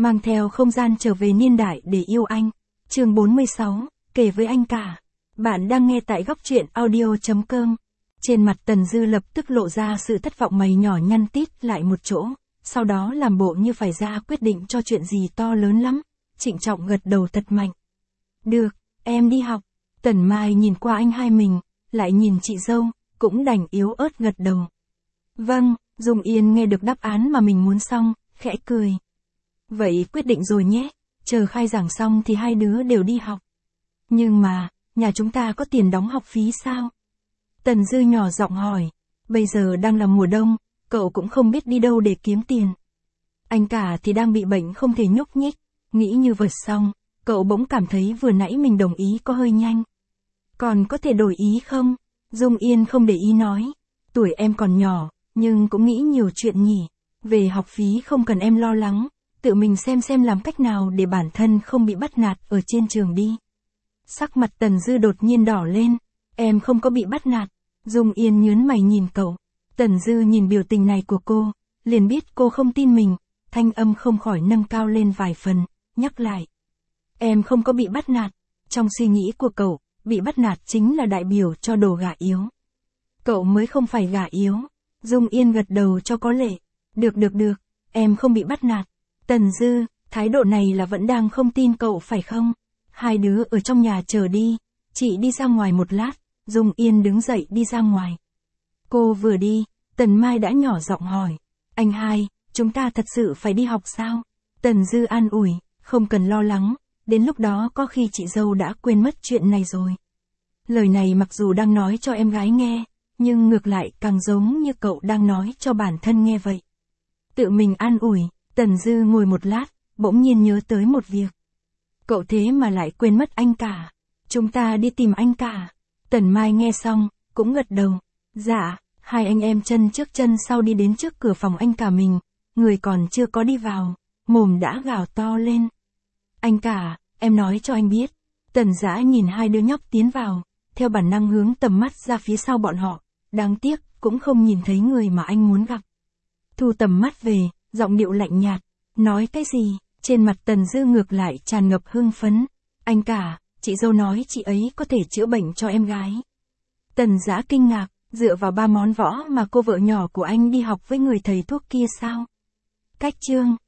mang theo không gian trở về niên đại để yêu anh. Chương 46, kể với anh cả. Bạn đang nghe tại góc truyện audio.com. Trên mặt Tần Dư lập tức lộ ra sự thất vọng, mày nhỏ nhăn tít lại một chỗ, sau đó làm bộ như phải ra quyết định cho chuyện gì to lớn lắm, trịnh trọng gật đầu thật mạnh. Được, em đi học. Tần Mai nhìn qua anh hai mình, lại nhìn chị dâu, cũng đành yếu ớt gật đầu. Vâng, Dung Yên nghe được đáp án mà mình muốn xong, khẽ cười. Vậy quyết định rồi nhé, chờ khai giảng xong thì hai đứa đều đi học. Nhưng mà, nhà chúng ta có tiền đóng học phí sao? Tần Dư nhỏ giọng hỏi, bây giờ đang là mùa đông, cậu cũng không biết đi đâu để kiếm tiền. Anh cả thì đang bị bệnh không thể nhúc nhích, nghĩ như vật xong, cậu bỗng cảm thấy vừa nãy mình đồng ý có hơi nhanh. Còn có thể đổi ý không? Dung Yên không để ý nói, tuổi em còn nhỏ, nhưng cũng nghĩ nhiều chuyện nhỉ. Về học phí không cần em lo lắng, tự mình xem làm cách nào để bản thân không bị bắt nạt ở trên trường đi. Sắc mặt Tần Dư đột nhiên đỏ lên, em không có bị bắt nạt. Dung Yên nhớn mày nhìn cậu. Tần Dư nhìn biểu tình này của cô, liền biết cô không tin mình, thanh âm không khỏi nâng cao lên vài phần, nhắc lại. Em không có bị bắt nạt. Trong suy nghĩ của cậu, bị bắt nạt chính là đại biểu cho đồ gà yếu. Cậu mới không phải gà yếu. Dung Yên gật đầu cho có lệ. Được, em không bị bắt nạt. Tần Dư, thái độ này là vẫn đang không tin cậu phải không? Hai đứa ở trong nhà chờ đi, chị đi ra ngoài một lát. Dung Yên đứng dậy đi ra ngoài. Cô vừa đi, Tần Mai đã nhỏ giọng hỏi. Anh hai, chúng ta thật sự phải đi học sao? Tần Dư an ủi, không cần lo lắng, đến lúc đó có khi chị dâu đã quên mất chuyện này rồi. Lời này mặc dù đang nói cho em gái nghe, nhưng ngược lại càng giống như cậu đang nói cho bản thân nghe vậy. Tự mình an ủi, Tần Dư ngồi một lát, bỗng nhiên nhớ tới một việc. Cậu thế mà lại quên mất anh cả. Chúng ta đi tìm anh cả. Tần Mai nghe xong, cũng gật đầu. Dạ, hai anh em chân trước chân sau đi đến trước cửa phòng anh cả mình, người còn chưa có đi vào, mồm đã gào to lên. Anh cả, em nói cho anh biết. Tần Dã nhìn hai đứa nhóc tiến vào, theo bản năng hướng tầm mắt ra phía sau bọn họ, đáng tiếc, cũng không nhìn thấy người mà anh muốn gặp. Thu tầm mắt về, giọng điệu lạnh nhạt, nói cái gì, trên mặt Tần Dư ngược lại tràn ngập hưng phấn. Anh cả, chị dâu nói chị ấy có thể chữa bệnh cho em gái. Tần Dã kinh ngạc, dựa vào 3 món võ mà cô vợ nhỏ của anh đi học với người thầy thuốc kia sao? Cách chương